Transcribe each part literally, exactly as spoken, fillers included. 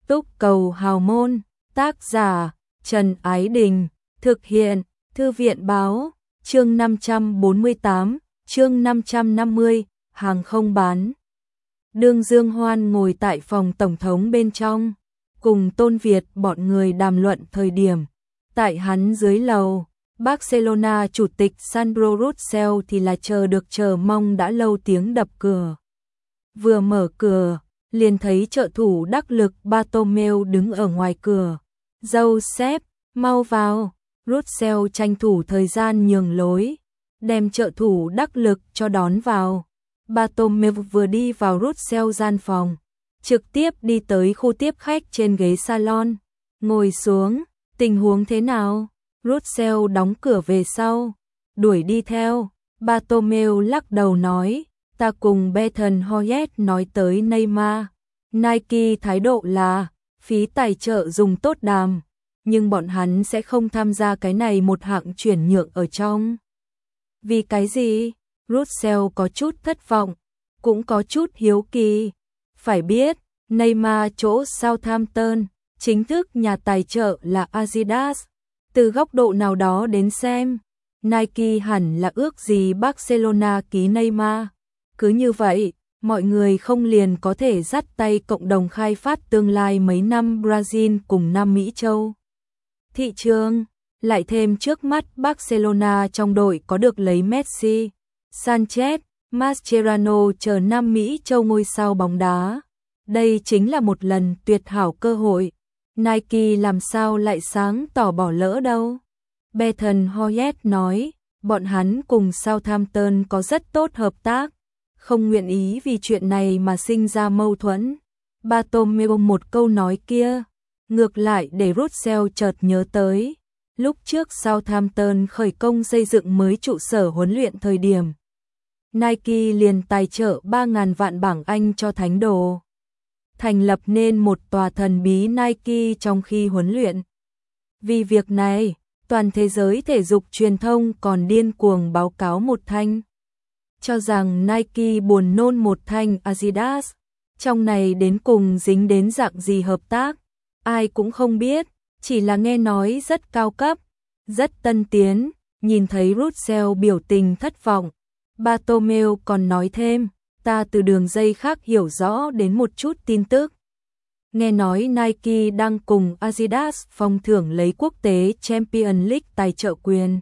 Túc cầu hào môn, tác giả Trần Ái Đình, thực hiện Thư viện Báo, chương năm trăm bốn mươi tám, chương năm trăm năm mươi, hàng không bán. Đương Dương Hoan ngồi tại phòng tổng thống bên trong, cùng Tôn Việt bọn người đàm luận thời điểm. Tại hắn dưới lầu, Barcelona chủ tịch Sandro Rosell thì là chờ được chờ mong đã lâu tiếng đập cửa. Vừa mở cửa, liền thấy trợ thủ đắc lực Bartomeu đứng ở ngoài cửa. Joseph, mau vào. Rosell tranh thủ thời gian nhường lối, đem trợ thủ đắc lực cho đón vào. Bartomeu vừa đi vào Rosell gian phòng, trực tiếp đi tới khu tiếp khách trên ghế salon, ngồi xuống. Tình huống thế nào? Rosell đóng cửa về sau, đuổi đi theo. Bartomeu lắc đầu nói, ta cùng Bethan Hoyet nói tới Neymar. Nike thái độ là phí tài trợ dùng tốt đàm, nhưng bọn hắn sẽ không tham gia cái này một hạng chuyển nhượng ở trong. Vì cái gì? Rosell có chút thất vọng, cũng có chút hiếu kỳ. Phải biết, Neymar chỗ Southampton, chính thức nhà tài trợ là Adidas. Từ góc độ nào đó đến xem, Nike hẳn là ước gì Barcelona ký Neymar. Cứ như vậy, mọi người không liền có thể dắt tay cộng đồng khai phát tương lai mấy năm Brazil cùng Nam Mỹ châu. Thị trường, lại thêm trước mắt Barcelona trong đội có được lấy Messi, Sanchez, Mascherano chờ Nam Mỹ châu ngôi sao bóng đá. Đây chính là một lần tuyệt hảo cơ hội. Nike làm sao lại sáng tỏ bỏ lỡ đâu. Bethan Hoyet nói, bọn hắn cùng Southampton có rất tốt hợp tác, không nguyện ý vì chuyện này mà sinh ra mâu thuẫn. Bartomeu một câu nói kia, ngược lại để Rosell chợt nhớ tới, lúc trước Southampton khởi công xây dựng mới trụ sở huấn luyện thời điểm. Nike liền tài trợ ba nghìn vạn bảng Anh cho Thánh Đồ, thành lập nên một tòa thần bí Nike trong khi huấn luyện. Vì việc này, toàn thế giới thể dục truyền thông còn điên cuồng báo cáo một thanh, cho rằng Nike buồn nôn một thanh Adidas. Trong này đến cùng dính đến dạng gì hợp tác, ai cũng không biết, chỉ là nghe nói rất cao cấp, rất tân tiến. Nhìn thấy Rosell biểu tình thất vọng, Bartomeu còn nói thêm, ta từ đường dây khác hiểu rõ đến một chút tin tức. Nghe nói Nike đang cùng Adidas phong thưởng lấy quốc tế Champions League tài trợ quyền.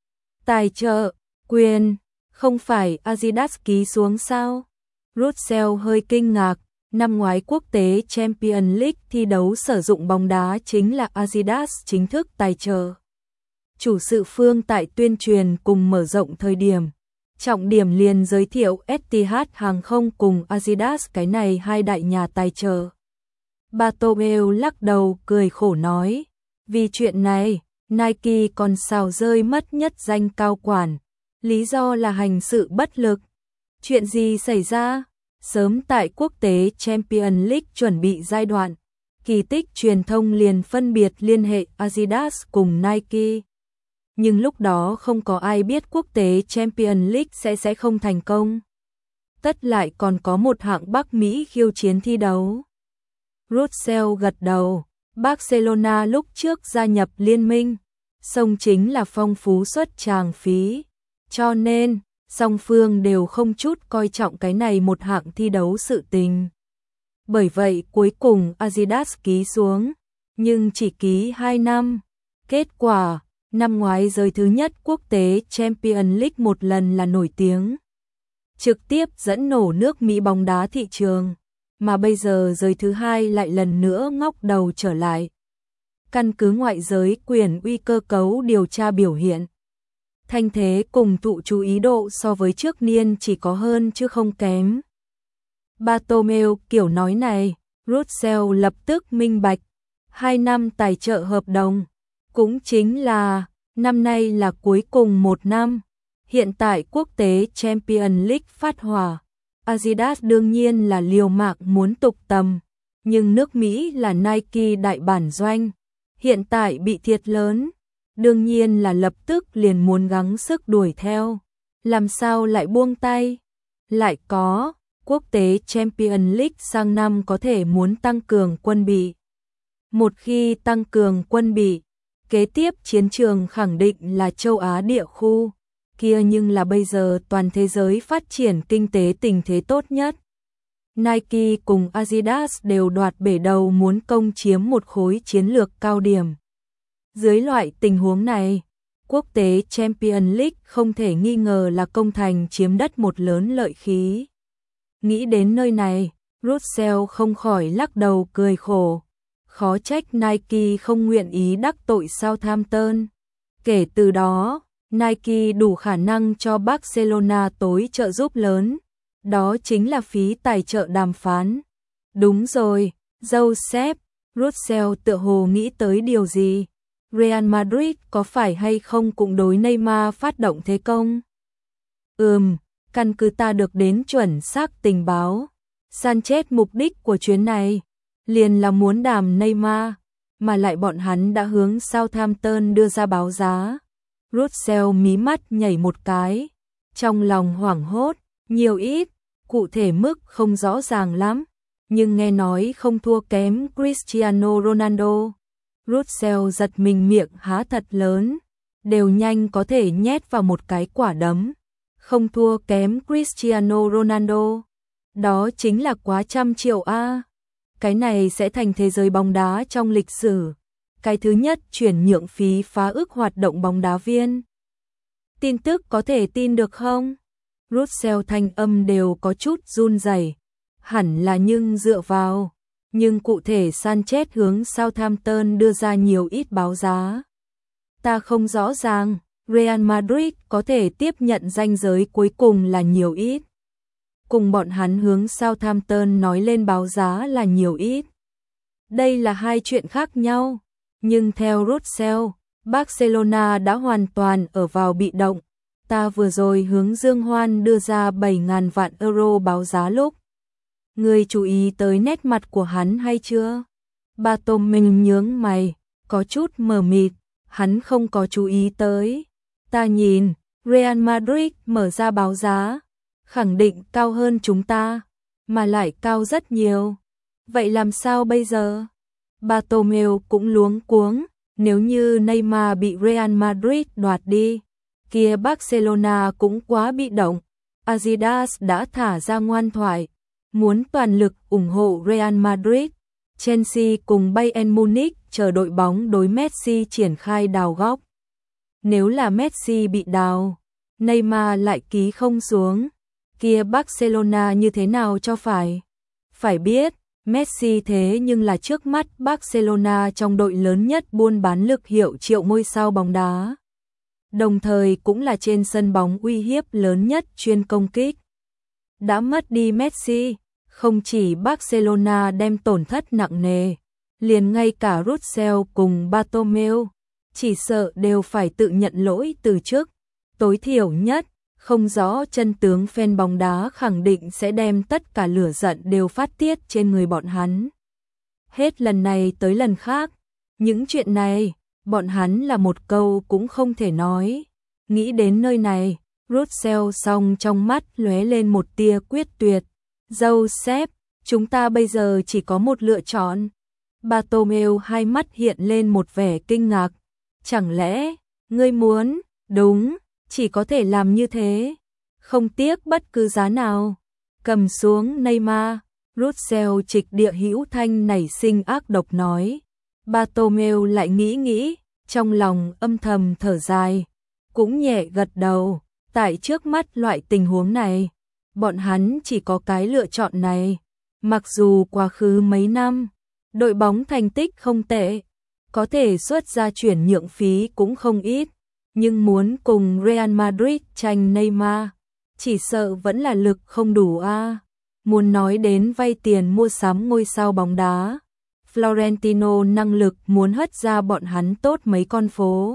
Tài trợ quyền, không phải Adidas ký xuống sao? Rosell hơi kinh ngạc, năm ngoái quốc tế Champions League thi đấu sử dụng bóng đá chính là Adidas chính thức tài trợ. Chủ sự phương tại tuyên truyền cùng mở rộng thời điểm, trọng điểm liền giới thiệu Etihad hàng không cùng Adidas cái này hai đại nhà tài trợ. Bartomeu lắc đầu cười khổ nói, vì chuyện này, Nike còn xào rơi mất nhất danh cao quản, lý do là hành sự bất lực. Chuyện gì xảy ra? Sớm tại quốc tế Champions League chuẩn bị giai đoạn, kỳ tích truyền thông liền phân biệt liên hệ Adidas cùng Nike. Nhưng lúc đó không có ai biết quốc tế Champions League sẽ sẽ không thành công. Tất lại còn có một hạng Bắc Mỹ khiêu chiến thi đấu. Rosell gật đầu, Barcelona lúc trước gia nhập liên minh, song chính là phong phú suất tràng phí. Cho nên, song phương đều không chút coi trọng cái này một hạng thi đấu sự tình. Bởi vậy cuối cùng Adidas ký xuống, nhưng chỉ ký hai năm. Kết quả, năm ngoái giới thứ nhất quốc tế Champions League một lần là nổi tiếng, trực tiếp dẫn nổ nước Mỹ bóng đá thị trường, mà bây giờ giới thứ hai lại lần nữa ngóc đầu trở lại. Căn cứ ngoại giới quyền uy cơ cấu điều tra biểu hiện, thanh thế cùng thụ chú ý độ so với trước niên chỉ có hơn chứ không kém. Bartomeu kiểu nói này, Rosell lập tức minh bạch, hai năm tài trợ hợp đồng, cũng chính là, năm nay là cuối cùng một năm. Hiện tại quốc tế Champions League phát hỏa, Adidas đương nhiên là liều mạng muốn tục tầm, nhưng nước Mỹ là Nike đại bản doanh, hiện tại bị thiệt lớn, đương nhiên là lập tức liền muốn gắng sức đuổi theo, làm sao lại buông tay. Lại có, quốc tế Champions League sang năm có thể muốn tăng cường quân bị, Một khi tăng cường quân bị, kế tiếp chiến trường khẳng định là châu Á địa khu, kia nhưng là bây giờ toàn thế giới phát triển kinh tế tình thế tốt nhất. Nike cùng Adidas đều đoạt bể đầu muốn công chiếm một khối chiến lược cao điểm. Dưới loại tình huống này, quốc tế Champions League không thể nghi ngờ là công thành chiếm đất một lớn lợi khí. Nghĩ đến nơi này, Russell không khỏi lắc đầu cười khổ. Khó trách Nike không nguyện ý đắc tội Southampton. Kể từ đó, Nike đủ khả năng cho Barcelona tối trợ giúp lớn. Đó chính là phí tài trợ đàm phán. Đúng rồi, Joseph, Russell tựa hồ nghĩ tới điều gì? Real Madrid có phải hay không cũng đối Neymar phát động thế công? Ừm, căn cứ ta được đến chuẩn xác tình báo. Sanchez mục đích của chuyến này liền là muốn đàm Neymar, mà lại bọn hắn đã hướng Southampton đưa ra báo giá. Russell mí mắt nhảy một cái, trong lòng hoảng hốt, nhiều ít, cụ thể mức không rõ ràng lắm, nhưng nghe nói không thua kém Cristiano Ronaldo. Russell giật mình miệng há thật lớn, đều nhanh có thể nhét vào một cái quả đấm. Không thua kém Cristiano Ronaldo, đó chính là quá trăm triệu a. Cái này sẽ thành thế giới bóng đá trong lịch sử. Cái thứ nhất chuyển nhượng phí phá ức hoạt động bóng đá viên. Tin tức có thể tin được không? Russell thanh âm đều có chút run rẩy. Hẳn là nhưng dựa vào. Nhưng cụ thể Sanchez hướng Southampton đưa ra nhiều ít báo giá. Ta không rõ ràng, Real Madrid có thể tiếp nhận ranh giới cuối cùng là nhiều ít. Cùng bọn hắn hướng Southampton nói lên báo giá là nhiều ít. Đây là hai chuyện khác nhau. Nhưng theo Russell, Barcelona đã hoàn toàn ở vào bị động. Ta vừa rồi hướng Dương Hoan đưa ra bảy nghìn vạn euro báo giá lúc. Người chú ý tới nét mặt của hắn hay chưa? Ba Tôm mình nhướng mày, có chút mờ mịt, hắn không có chú ý tới. Ta nhìn, Real Madrid mở ra báo giá, khẳng định cao hơn chúng ta, mà lại cao rất nhiều. Vậy làm sao bây giờ? Bartomeu cũng luống cuống, nếu như Neymar bị Real Madrid đoạt đi, kia Barcelona cũng quá bị động. Adidas đã thả ra ngoan thoại, muốn toàn lực ủng hộ Real Madrid. Chelsea cùng Bayern Munich chờ đội bóng đối Messi triển khai đào góc. Nếu là Messi bị đào, Neymar lại ký không xuống, kia Barcelona như thế nào cho phải? Phải biết, Messi thế nhưng là trước mắt Barcelona trong đội lớn nhất buôn bán lực hiệu triệu ngôi sao bóng đá. Đồng thời cũng là trên sân bóng uy hiếp lớn nhất chuyên công kích. Đã mất đi Messi, không chỉ Barcelona đem tổn thất nặng nề, liền ngay cả Russell cùng Bartomeu, chỉ sợ đều phải tự nhận lỗi từ chức. Tối thiểu nhất, không rõ chân tướng fan bóng đá khẳng định sẽ đem tất cả lửa giận đều phát tiết trên người bọn hắn. Hết lần này tới lần khác, những chuyện này, bọn hắn là một câu cũng không thể nói. Nghĩ đến nơi này, Russell song trong mắt lóe lên một tia quyết tuyệt. Joseph, chúng ta bây giờ chỉ có một lựa chọn. Bartomeu hai mắt hiện lên một vẻ kinh ngạc. Chẳng lẽ, ngươi muốn, đúng, chỉ có thể làm như thế, không tiếc bất cứ giá nào. Cầm xuống Neymar, Russell trịch địa hữu thanh nảy sinh ác độc nói. Bartomeu lại nghĩ nghĩ, trong lòng âm thầm thở dài, cũng nhẹ gật đầu. Tại trước mắt loại tình huống này, bọn hắn chỉ có cái lựa chọn này. Mặc dù quá khứ mấy năm, đội bóng thành tích không tệ, có thể xuất ra chuyển nhượng phí cũng không ít, nhưng muốn cùng Real Madrid tranh Neymar, chỉ sợ vẫn là lực không đủ a. Muốn nói đến vay tiền mua sắm ngôi sao bóng đá, Florentino năng lực muốn hất ra bọn hắn tốt mấy con phố.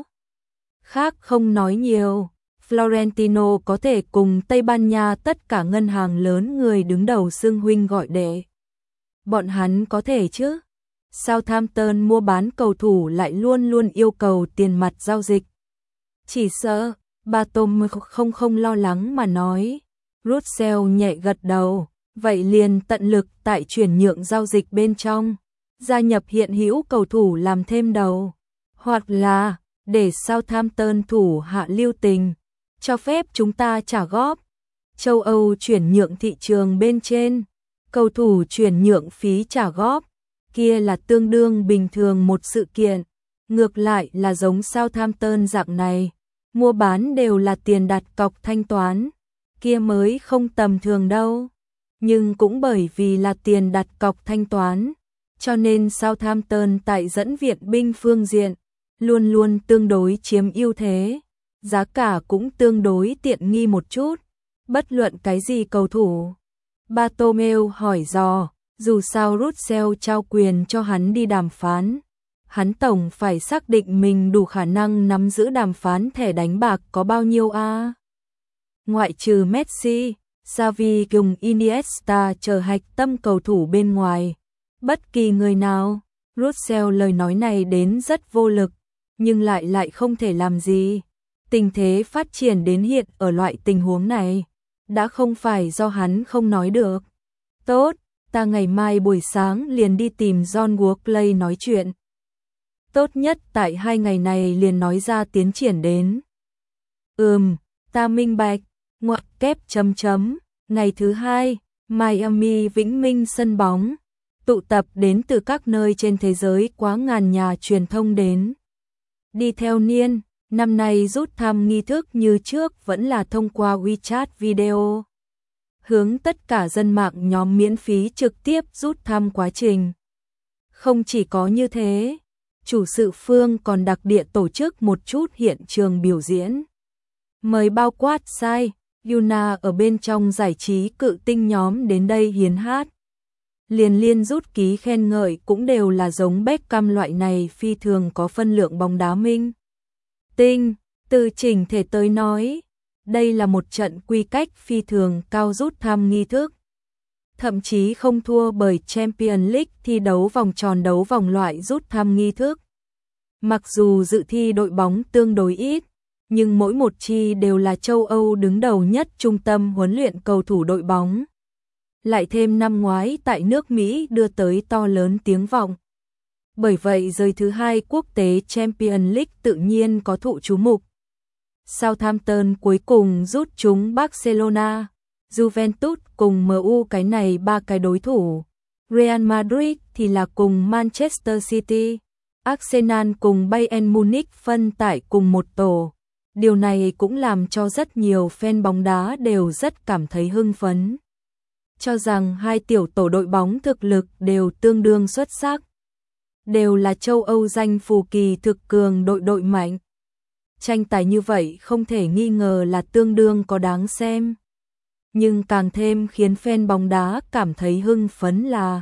Khác không nói nhiều, Florentino có thể cùng Tây Ban Nha tất cả ngân hàng lớn người đứng đầu xưng huynh gọi đệ. Bọn hắn có thể chứ? Southampton mua bán cầu thủ lại luôn luôn yêu cầu tiền mặt giao dịch. Chỉ sợ, Bartomeu không không lo lắng mà nói. Russell nhẹ gật đầu, vậy liền tận lực tại chuyển nhượng giao dịch bên trong. gia nhập hiện hữu cầu thủ làm thêm đầu, hoặc là để Southampton thủ hạ lưu tình, cho phép chúng ta trả góp. Châu Âu chuyển nhượng thị trường bên trên, cầu thủ chuyển nhượng phí trả góp, kia là tương đương bình thường một sự kiện. Ngược lại là giống Southampton dạng này, mua bán đều là tiền đặt cọc thanh toán, kia mới không tầm thường đâu. Nhưng cũng bởi vì là tiền đặt cọc thanh toán, cho nên Southampton tại dẫn viện binh phương diện luôn luôn tương đối chiếm ưu thế, giá cả cũng tương đối tiện nghi một chút, bất luận cái gì cầu thủ. Bartomeu hỏi dò, dù sao Russell trao quyền cho hắn đi đàm phán, hắn tổng phải xác định mình đủ khả năng nắm giữ đàm phán thẻ đánh bạc có bao nhiêu a. À? Ngoại trừ Messi, Xavi cùng Iniesta chờ hạch tâm cầu thủ bên ngoài, bất kỳ người nào, Russell lời nói này đến rất vô lực, nhưng lại lại không thể làm gì. Tình thế phát triển đến hiện ở loại tình huống này, đã không phải do hắn không nói được. Tốt, ta ngày mai buổi sáng liền đi tìm John Workley nói chuyện. Tốt nhất tại hai ngày này liền nói ra tiến triển đến. Ừm, ta minh bạch, ngoặc kép chấm chấm. Ngày thứ hai, Miami Vĩnh Minh sân bóng, tụ tập đến từ các nơi trên thế giới quá ngàn nhà truyền thông đến. Đi theo niên, năm nay rút thăm nghi thức như trước vẫn là thông qua WeChat video. Hướng tất cả dân mạng nhóm miễn phí trực tiếp rút thăm quá trình. Không chỉ có như thế, chủ sự phương còn đặc địa tổ chức một chút hiện trường biểu diễn. Mời bao quát sai, Yuna ở bên trong giải trí cự tinh nhóm đến đây hiến hát. Liền liên rút ký khen ngợi cũng đều là giống Beckham loại này phi thường có phân lượng bóng đá minh tinh. Từ chỉnh thể tới nói, đây là một trận quy cách phi thường cao rút thăm nghi thức. Thậm chí không thua bởi Champions League thi đấu vòng tròn đấu vòng loại rút thăm nghi thức. Mặc dù dự thi đội bóng tương đối ít, nhưng mỗi một chi đều là châu Âu đứng đầu nhất trung tâm huấn luyện cầu thủ đội bóng. Lại thêm năm ngoái tại nước Mỹ đưa tới to lớn tiếng vọng. Bởi vậy giới thứ hai quốc tế Champions League tự nhiên có thụ chú mục. Southampton cuối cùng rút trúng Barcelona, Juventus cùng em u cái này ba cái đối thủ. Real Madrid thì là cùng Manchester City, Arsenal cùng Bayern Munich phân tại cùng một tổ. Điều này cũng làm cho rất nhiều fan bóng đá đều rất cảm thấy hưng phấn. Cho rằng hai tiểu tổ đội bóng thực lực đều tương đương xuất sắc. Đều là châu Âu danh phù kỳ thực cường đội đội mạnh. Tranh tài như vậy không thể nghi ngờ là tương đương có đáng xem. Nhưng càng thêm khiến fan bóng đá cảm thấy hưng phấn là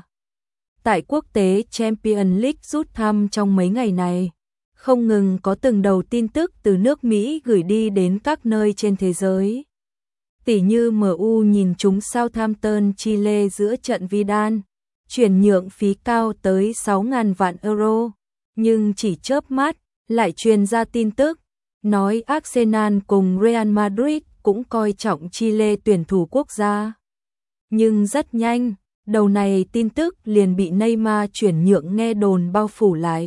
tại quốc tế Champions League rút thăm trong mấy ngày này, không ngừng có từng đầu tin tức từ nước Mỹ gửi đi đến các nơi trên thế giới. Tỉ như em u nhìn trúng Southampton Chile giữa trận Vidal, chuyển nhượng phí cao tới sáu nghìn vạn euro, nhưng chỉ chớp mắt lại truyền ra tin tức nói Arsenal cùng Real Madrid cũng coi trọng Chile tuyển thủ quốc gia. Nhưng rất nhanh, đầu này tin tức liền bị Neymar chuyển nhượng nghe đồn bao phủ lại.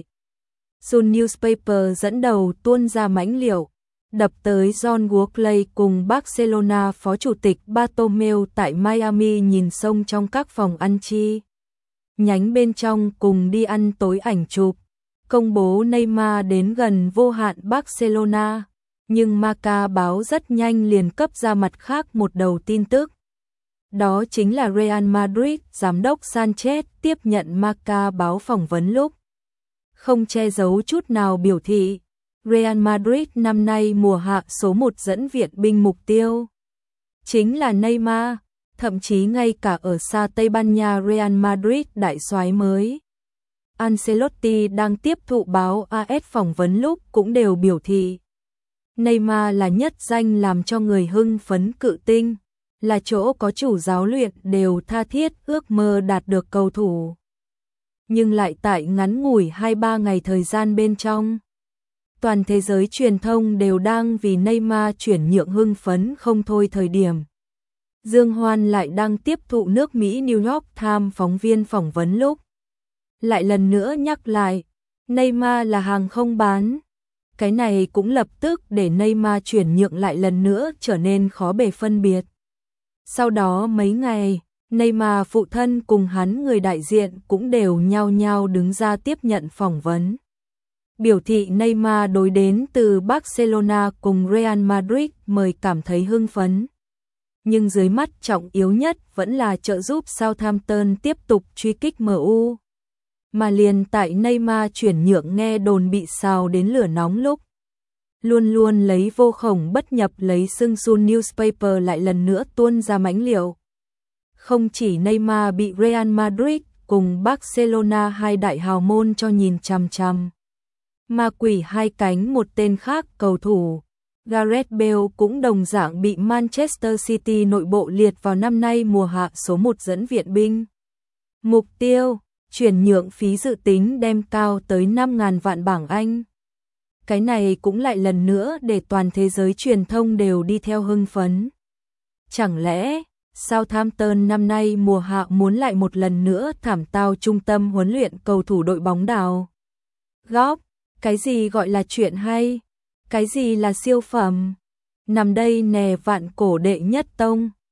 Sun Newspaper dẫn đầu tuôn ra mãnh liệu, đập tới John Workley cùng Barcelona phó chủ tịch Bartomeu tại Miami nhìn xông trong các phòng ăn chi nhánh bên trong cùng đi ăn tối ảnh chụp, công bố Neymar đến gần vô hạn Barcelona, nhưng Marca báo rất nhanh liền cấp ra mặt khác một đầu tin tức. Đó chính là Real Madrid giám đốc Sanchez tiếp nhận Marca báo phỏng vấn lúc không che giấu chút nào biểu thị Real Madrid năm nay mùa hạ số một dẫn viện binh mục tiêu chính là Neymar, thậm chí ngay cả ở xa Tây Ban Nha Real Madrid đại soái mới Ancelotti đang tiếp thụ báo a ét phỏng vấn lúc cũng đều biểu thị Neymar là nhất danh làm cho người hưng phấn cự tinh, là chỗ có chủ giáo luyện đều tha thiết ước mơ đạt được cầu thủ. Nhưng lại tại ngắn ngủi hai ba ngày thời gian bên trong, toàn thế giới truyền thông đều đang vì Neymar chuyển nhượng hưng phấn không thôi thời điểm. Dương Hoan lại đang tiếp thụ nước Mỹ New York Times phóng viên phỏng vấn lúc lại lần nữa nhắc lại, Neymar là hàng không bán. Cái này cũng lập tức để Neymar chuyển nhượng lại lần nữa trở nên khó bề phân biệt. Sau đó mấy ngày, Neymar phụ thân cùng hắn người đại diện cũng đều nhao nhao đứng ra tiếp nhận phỏng vấn. Biểu thị Neymar đối đến từ Barcelona cùng Real Madrid mời cảm thấy hưng phấn. Nhưng dưới mắt trọng yếu nhất vẫn là trợ giúp Southampton tiếp tục truy kích em u. Mà liền tại Neymar chuyển nhượng nghe đồn bị xào đến lửa nóng lúc. Luôn luôn lấy vô khổng bất nhập lấy Sung Sun Newspaper lại lần nữa tuôn ra mãnh liệu. Không chỉ Neymar bị Real Madrid cùng Barcelona hai đại hào môn cho nhìn chằm chằm. Ma quỷ hai cánh một tên khác cầu thủ. Gareth Bale cũng đồng dạng bị Manchester City nội bộ liệt vào năm nay mùa hạ số một dẫn viện binh. Mục tiêu, chuyển nhượng phí dự tính đem cao tới năm nghìn vạn bảng Anh. Cái này cũng lại lần nữa để toàn thế giới truyền thông đều đi theo hưng phấn. Chẳng lẽ, Southampton năm nay mùa hạ muốn lại một lần nữa thảm tao trung tâm huấn luyện cầu thủ đội bóng đào góp, cái gì gọi là chuyện hay? Cái gì là siêu phẩm? Nằm đây nè vạn cổ đệ nhất tông.